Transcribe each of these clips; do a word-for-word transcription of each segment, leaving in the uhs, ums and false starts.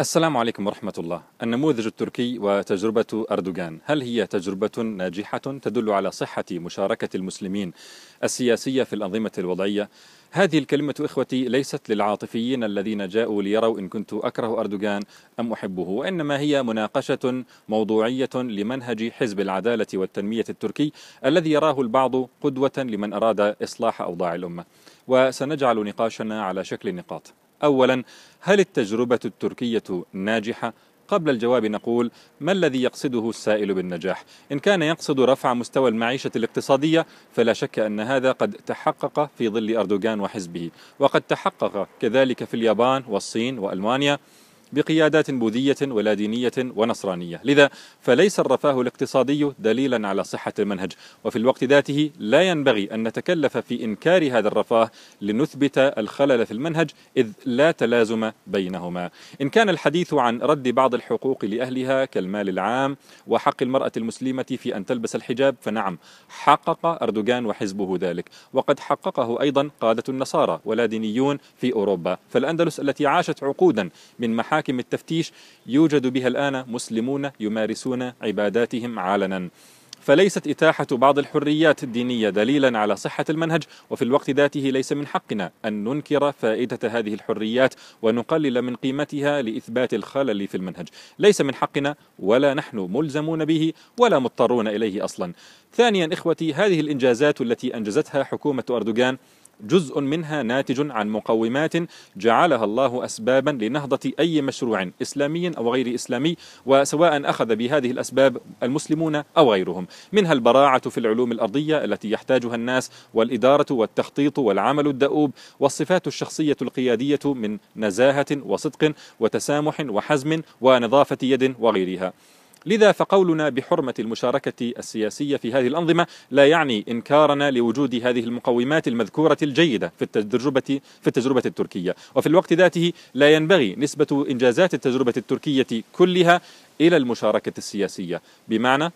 السلام عليكم ورحمة الله. النموذج التركي وتجربة أردوغان، هل هي تجربة ناجحة تدل على صحة مشاركة المسلمين السياسية في الأنظمة الوضعية؟ هذه الكلمة إخوتي ليست للعاطفيين الذين جاءوا ليروا إن كنت أكره أردوغان أم أحبه، وإنما هي مناقشة موضوعية لمنهج حزب العدالة والتنمية التركي الذي يراه البعض قدوة لمن أراد إصلاح أوضاع الأمة. وسنجعل نقاشنا على شكل نقاط. أولا، هل التجربة التركية ناجحة؟ قبل الجواب نقول: ما الذي يقصده السائل بالنجاح؟ إن كان يقصد رفع مستوى المعيشة الاقتصادية فلا شك أن هذا قد تحقق في ظل أردوغان وحزبه، وقد تحقق كذلك في اليابان والصين وألمانيا بقيادات بوذية ولا دينية ونصرانية. لذا فليس الرفاه الاقتصادي دليلا على صحة المنهج، وفي الوقت ذاته لا ينبغي أن نتكلف في إنكار هذا الرفاه لنثبت الخلل في المنهج، إذ لا تلازم بينهما. إن كان الحديث عن رد بعض الحقوق لأهلها كالمال العام وحق المرأة المسلمة في أن تلبس الحجاب، فنعم، حقق أردوغان وحزبه ذلك، وقد حققه أيضا قادة النصارى ولا دينيون في أوروبا. فالأندلس التي عاشت عقودا من محاكم حاكم التفتيش يوجد بها الآن مسلمون يمارسون عباداتهم علنا. فليست إتاحة بعض الحريات الدينية دليلا على صحة المنهج، وفي الوقت ذاته ليس من حقنا أن ننكر فائدة هذه الحريات ونقلل من قيمتها لإثبات الخلل في المنهج. ليس من حقنا، ولا نحن ملزمون به ولا مضطرون إليه أصلا. ثانيا إخوتي، هذه الإنجازات التي أنجزتها حكومة أردوغان جزء منها ناتج عن مقومات جعلها الله أسبابا لنهضة أي مشروع إسلامي أو غير إسلامي، وسواء أخذ بهذه الأسباب المسلمون أو غيرهم، منها البراعة في العلوم الأرضية التي يحتاجها الناس، والإدارة والتخطيط والعمل الدؤوب، والصفات الشخصية القيادية من نزاهة وصدق وتسامح وحزم ونظافة يد وغيرها. لذا فقولنا بحرمة المشاركة السياسية في هذه الأنظمة لا يعني إنكارنا لوجود هذه المقومات المذكورة الجيدة في التجربة في التجربة التركية، وفي الوقت ذاته لا ينبغي نسبة إنجازات التجربة التركية كلها إلى المشاركة السياسية، بمعنى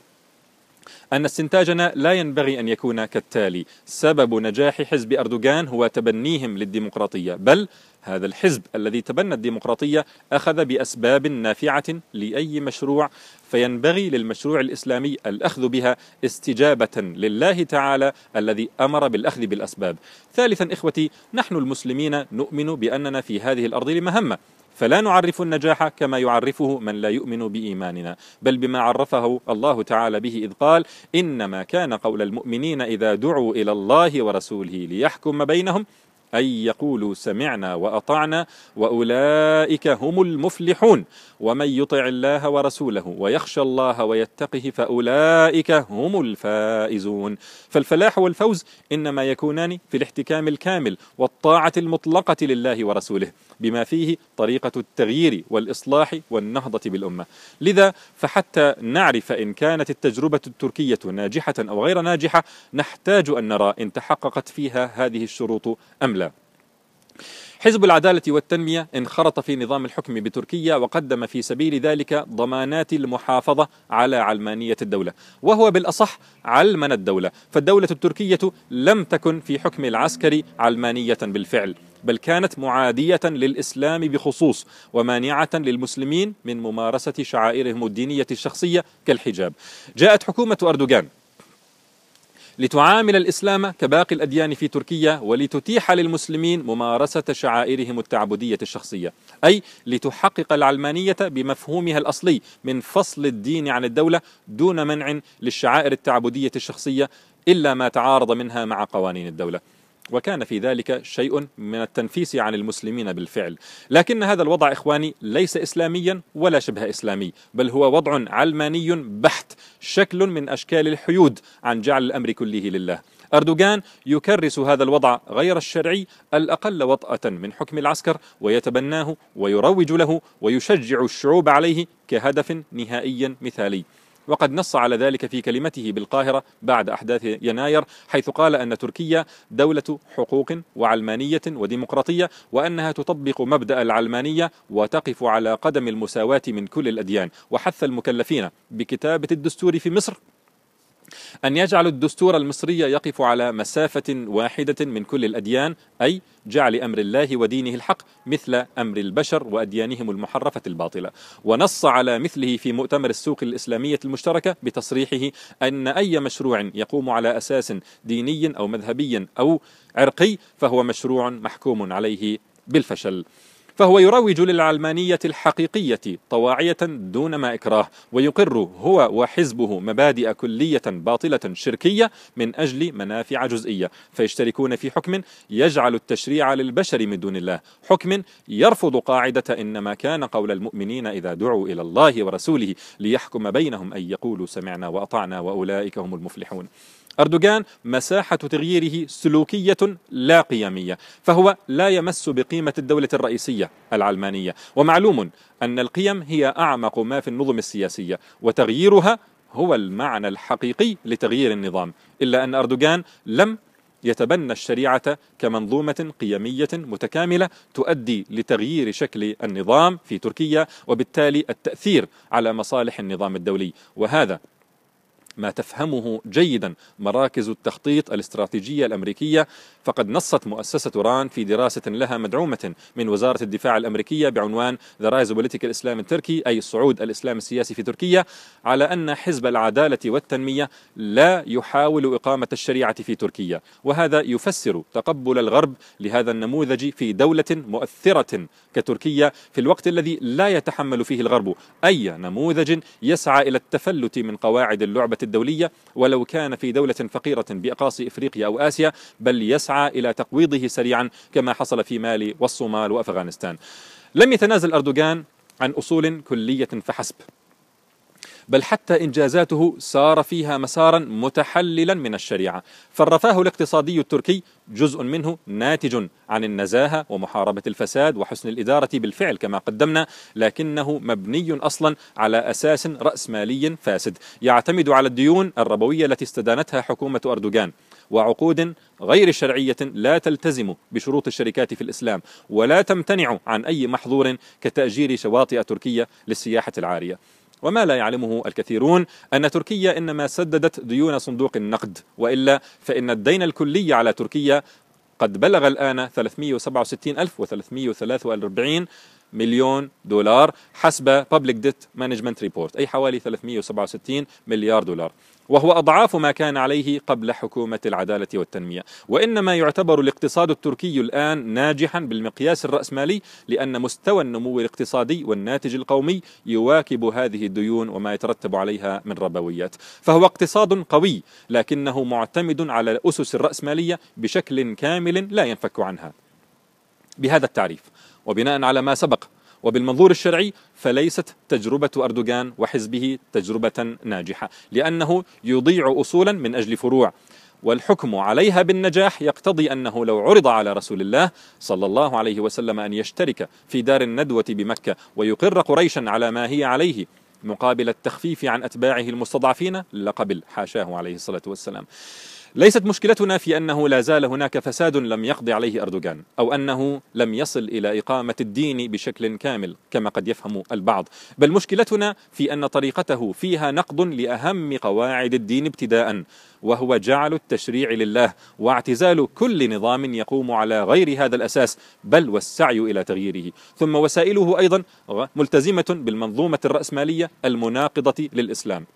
أن استنتاجنا لا ينبغي أن يكون كالتالي: سبب نجاح حزب أردوغان هو تبنيهم للديمقراطية، بل هذا الحزب الذي تبنى الديمقراطية أخذ بأسباب نافعة لأي مشروع، فينبغي للمشروع الإسلامي الأخذ بها استجابة لله تعالى الذي أمر بالأخذ بالأسباب. ثالثا إخوتي، نحن المسلمين نؤمن بأننا في هذه الأرض لمهمة، فلا نعرف النجاح كما يعرفه من لا يؤمن بإيماننا، بل بما عرفه الله تعالى به إذ قال: إنما كان قول المؤمنين إذا دعوا إلى الله ورسوله ليحكم بينهم أن يقولوا سمعنا وأطعنا وأولئك هم المفلحون، ومن يطع الله ورسوله ويخشى الله ويتقه فأولئك هم الفائزون. فالفلاح والفوز إنما يكونان في الاحتكام الكامل والطاعة المطلقة لله ورسوله، بما فيه طريقة التغيير والإصلاح والنهضة بالأمة. لذا فحتى نعرف إن كانت التجربة التركية ناجحة أو غير ناجحة، نحتاج أن نرى إن تحققت فيها هذه الشروط أم لا. حزب العدالة والتنمية انخرط في نظام الحكم بتركيا، وقدم في سبيل ذلك ضمانات المحافظة على علمانية الدولة، وهو بالأصح علمن الدولة. فالدولة التركية لم تكن في حكم العسكر علمانية بالفعل، بل كانت معادية للإسلام بخصوص، ومانعة للمسلمين من ممارسة شعائرهم الدينية الشخصية كالحجاب. جاءت حكومة أردوغان لتعامل الإسلام كباقي الأديان في تركيا، ولتتيح للمسلمين ممارسة شعائرهم التعبدية الشخصية، أي لتحقق العلمانية بمفهومها الأصلي من فصل الدين عن الدولة، دون منع للشعائر التعبدية الشخصية إلا ما تعارض منها مع قوانين الدولة. وكان في ذلك شيء من التنفيس عن المسلمين بالفعل. لكن هذا الوضع إخواني ليس إسلاميا ولا شبه إسلامي، بل هو وضع علماني بحت، شكل من أشكال الحيود عن جعل الأمر كله لله. أردوغان يكرس هذا الوضع غير الشرعي الأقل وطأة من حكم العسكر، ويتبناه ويروج له ويشجع الشعوب عليه كهدف نهائي مثالي. وقد نص على ذلك في كلمته بالقاهرة بعد أحداث يناير، حيث قال أن تركيا دولة حقوق وعلمانية وديمقراطية، وأنها تطبق مبدأ العلمانية وتقف على قدم المساواة من كل الأديان، وحث المكلفين بكتابة الدستور في مصر أن يجعل الدستور المصري يقف على مسافة واحدة من كل الأديان، أي جعل أمر الله ودينه الحق مثل أمر البشر وأديانهم المحرفة الباطلة. ونص على مثله في مؤتمر السوق الإسلامية المشتركة بتصريحه أن أي مشروع يقوم على أساس ديني أو مذهبي أو عرقي فهو مشروع محكوم عليه بالفشل. فهو يروج للعلمانية الحقيقية طواعية دون ما إكراه، ويقر هو وحزبه مبادئ كلية باطلة شركية من أجل منافع جزئية، فيشتركون في حكم يجعل التشريع للبشر من دون الله، حكم يرفض قاعدة إنما كان قول المؤمنين إذا دعوا إلى الله ورسوله ليحكم بينهم أن يقولوا سمعنا وأطعنا وأولئك هم المفلحون. أردوغان مساحة تغييره سلوكية لا قيمية، فهو لا يمس بقيمة الدولة الرئيسية العلمانية، ومعلوم أن القيم هي أعمق ما في النظم السياسية، وتغييرها هو المعنى الحقيقي لتغيير النظام، إلا أن أردوغان لم يتبنى الشريعة كمنظومة قيمية متكاملة تؤدي لتغيير شكل النظام في تركيا، وبالتالي التأثير على مصالح النظام الدولي. وهذا ما تفهمه جيدا مراكز التخطيط الاستراتيجية الأمريكية، فقد نصت مؤسسة ران في دراسة لها مدعومة من وزارة الدفاع الأمريكية بعنوان The Rise of Political Islam in Turkey، أي صعود الإسلام السياسي في تركيا، على أن حزب العدالة والتنمية لا يحاول إقامة الشريعة في تركيا. وهذا يفسر تقبل الغرب لهذا النموذج في دولة مؤثرة كتركيا في الوقت الذي لا يتحمل فيه الغرب أي نموذج يسعى إلى التفلت من قواعد اللعبة الدولية، ولو كان في دولة فقيرة بأقاصي إفريقيا أو آسيا، بل يسعى إلى تقويضه سريعا كما حصل في مالي والصومال وأفغانستان. لم يتنازل أردوغان عن أصول كلية فحسب، بل حتى إنجازاته سار فيها مسارا متحللا من الشريعة. فالرفاه الاقتصادي التركي جزء منه ناتج عن النزاهة ومحاربة الفساد وحسن الإدارة بالفعل كما قدمنا، لكنه مبني أصلا على أساس رأسمالي فاسد يعتمد على الديون الربوية التي استدانتها حكومة أردوغان، وعقود غير شرعية لا تلتزم بشروط الشركات في الإسلام، ولا تمتنع عن أي محظور كتأجير شواطئ تركيا للسياحة العارية. وما لا يعلمه الكثيرون أن تركيا إنما سددت ديون صندوق النقد، وإلا فإن الدين الكلي على تركيا قد بلغ الآن ثلاثمئة وسبعة وستين ألف وثلاثمئة وثلاثة وأربعين مليون دولار حسب Public Debt Management Report، أي حوالي ثلاثمئة وسبعة وستين مليار دولار، وهو أضعاف ما كان عليه قبل حكومة العدالة والتنمية. وإنما يعتبر الاقتصاد التركي الآن ناجحا بالمقياس الرأسمالي لأن مستوى النمو الاقتصادي والناتج القومي يواكب هذه الديون وما يترتب عليها من ربويات، فهو اقتصاد قوي لكنه معتمد على الأسس الرأسمالية بشكل كامل لا ينفك عنها. بهذا التعريف وبناء على ما سبق وبالمنظور الشرعي، فليست تجربة أردوغان وحزبه تجربة ناجحة، لأنه يضيع أصولا من أجل فروع، والحكم عليها بالنجاح يقتضي أنه لو عرض على رسول الله صلى الله عليه وسلم أن يشترك في دار الندوة بمكة ويقر قريشا على ما هي عليه مقابل التخفيف عن أتباعه المستضعفين لقبل، حاشاه عليه الصلاة والسلام. ليست مشكلتنا في أنه لا زال هناك فساد لم يقضي عليه أردوغان، أو أنه لم يصل إلى إقامة الدين بشكل كامل كما قد يفهم البعض، بل مشكلتنا في أن طريقته فيها نقض لأهم قواعد الدين ابتداء، وهو جعل التشريع لله واعتزال كل نظام يقوم على غير هذا الأساس، بل والسعي إلى تغييره. ثم وسائله أيضا ملتزمة بالمنظومة الرأسمالية المناقضة للإسلام.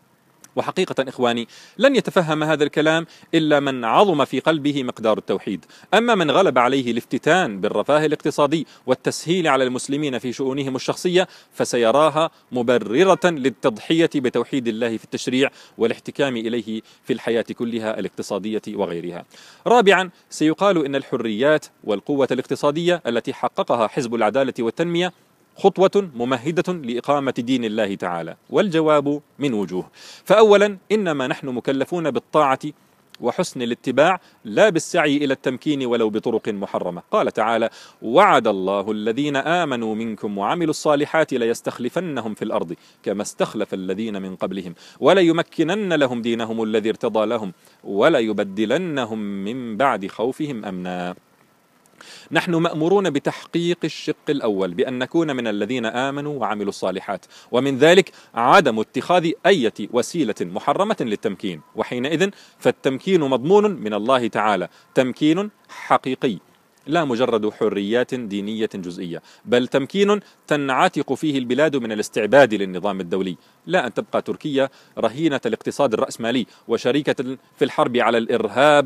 وحقيقة إخواني، لن يتفهم هذا الكلام إلا من عظم في قلبه مقدار التوحيد. أما من غلب عليه الافتتان بالرفاه الاقتصادي والتسهيل على المسلمين في شؤونهم الشخصية، فسيراها مبررة للتضحية بتوحيد الله في التشريع والاحتكام إليه في الحياة كلها الاقتصادية وغيرها. رابعا، سيقال إن الحريات والقوة الاقتصادية التي حققها حزب العدالة والتنمية خطوة ممهدة لإقامة دين الله تعالى، والجواب من وجوه. فأولا، إنما نحن مكلفون بالطاعة وحسن الاتباع لا بالسعي إلى التمكين ولو بطرق محرمة. قال تعالى: وعد الله الذين آمنوا منكم وعملوا الصالحات ليستخلفنهم في الأرض كما استخلف الذين من قبلهم وليمكنن لهم دينهم الذي ارتضى لهم وليبدلنهم من بعد خوفهم أمنا. نحن مأمورون بتحقيق الشق الأول بأن نكون من الذين آمنوا وعملوا الصالحات، ومن ذلك عدم اتخاذ أي وسيلة محرمة للتمكين، وحينئذ فالتمكين مضمون من الله تعالى، تمكين حقيقي لا مجرد حريات دينية جزئية، بل تمكين تنعتق فيه البلاد من الاستعباد للنظام الدولي، لا أن تبقى تركيا رهينة الاقتصاد الرأسمالي وشريكة في الحرب على الإرهاب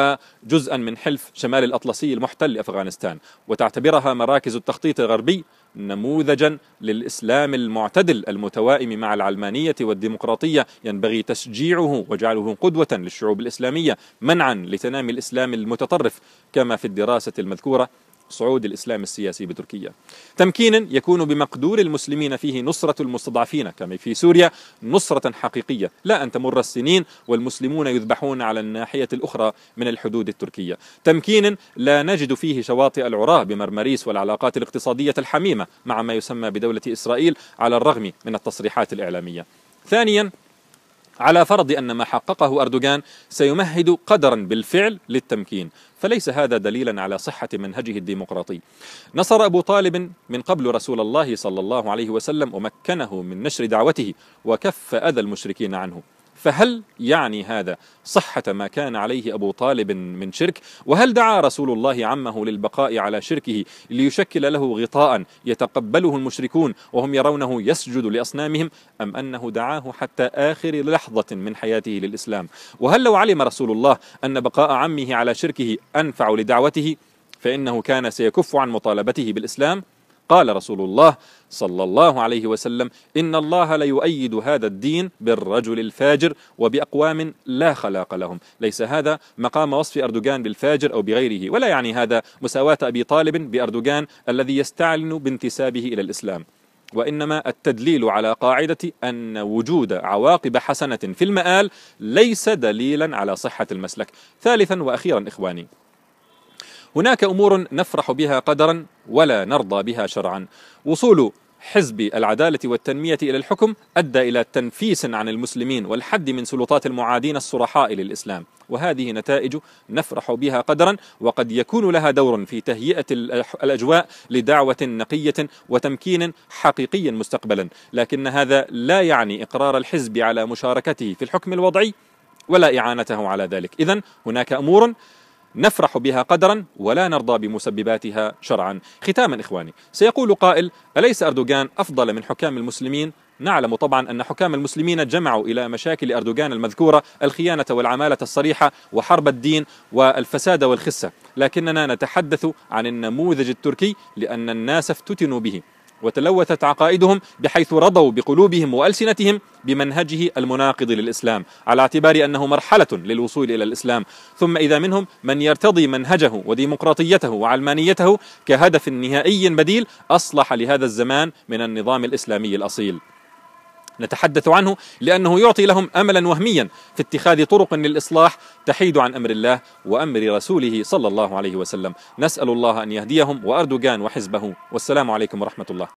وجزءا من حلف شمال الأطلسي المحتل لأفغانستان، وتعتبرها مراكز التخطيط الغربي نموذجا للإسلام المعتدل المتوائم مع العلمانية والديمقراطية، ينبغي تشجيعه وجعله قدوة للشعوب الإسلامية منعا لتنامي الإسلام المتطرف كما في الدراسة المذكورة صعود الإسلام السياسي بتركيا. تمكين يكون بمقدور المسلمين فيه نصرة المستضعفين كما في سوريا نصرة حقيقية، لا أن تمر السنين والمسلمون يذبحون على الناحية الأخرى من الحدود التركية. تمكين لا نجد فيه شواطئ العراة بمرمريس والعلاقات الاقتصادية الحميمة مع ما يسمى بدولة إسرائيل على الرغم من التصريحات الإعلامية. ثانيا، على فرض أن ما حققه أردوغان سيمهد قدرا بالفعل للتمكين، فليس هذا دليلا على صحة منهجه الديمقراطي. نصر أبو طالب من قبل رسول الله صلى الله عليه وسلم ومكنه من نشر دعوته وكف أذى المشركين عنه، فهل يعني هذا صحة ما كان عليه أبو طالب من شرك؟ وهل دعا رسول الله عمه للبقاء على شركه ليشكل له غطاء يتقبله المشركون وهم يرونه يسجد لأصنامهم، أم أنه دعاه حتى آخر لحظة من حياته للإسلام؟ وهل لو علم رسول الله أن بقاء عمه على شركه أنفع لدعوته فإنه كان سيكف عن مطالبته بالإسلام؟ قال رسول الله صلى الله عليه وسلم: إن الله ليؤيد هذا الدين بالرجل الفاجر وبأقوام لا خلاق لهم. ليس هذا مقام وصف أردوغان بالفاجر أو بغيره، ولا يعني هذا مساواة أبي طالب بأردوغان الذي يستعلن بانتسابه إلى الإسلام، وإنما التدليل على قاعدة أن وجود عواقب حسنة في المآل ليس دليلا على صحة المسلك. ثالثا وأخيرا إخواني، هناك أمور نفرح بها قدرا ولا نرضى بها شرعا. وصول حزب العدالة والتنمية إلى الحكم أدى إلى تنفيس عن المسلمين والحد من سلطات المعادين الصرحاء للإسلام، وهذه نتائج نفرح بها قدرا، وقد يكون لها دور في تهيئة الأجواء لدعوة نقية وتمكين حقيقي مستقبلا، لكن هذا لا يعني إقرار الحزب على مشاركته في الحكم الوضعي ولا إعانته على ذلك. إذن هناك أمور نفرح بها قدرا ولا نرضى بمسبباتها شرعا. ختاما إخواني، سيقول قائل: أليس أردوغان أفضل من حكام المسلمين؟ نعلم طبعا أن حكام المسلمين جمعوا إلى مشاكل أردوغان المذكورة الخيانة والعمالة الصريحة وحرب الدين والفساد والخسة، لكننا نتحدث عن النموذج التركي لأن الناس افتتنوا به وتلوثت عقائدهم بحيث رضوا بقلوبهم وألسنتهم بمنهجه المناقض للإسلام، على اعتبار أنه مرحلة للوصول إلى الإسلام، ثم إذا منهم من يرتضي منهجه وديمقراطيته وعلمانيته كهدف نهائي بديل أصلح لهذا الزمان من النظام الإسلامي الأصيل. نتحدث عنه لأنه يعطي لهم أملا وهميا في اتخاذ طرق للإصلاح تحيد عن أمر الله وأمر رسوله صلى الله عليه وسلم. نسأل الله أن يهديهم وأردوغان وحزبه، والسلام عليكم ورحمة الله.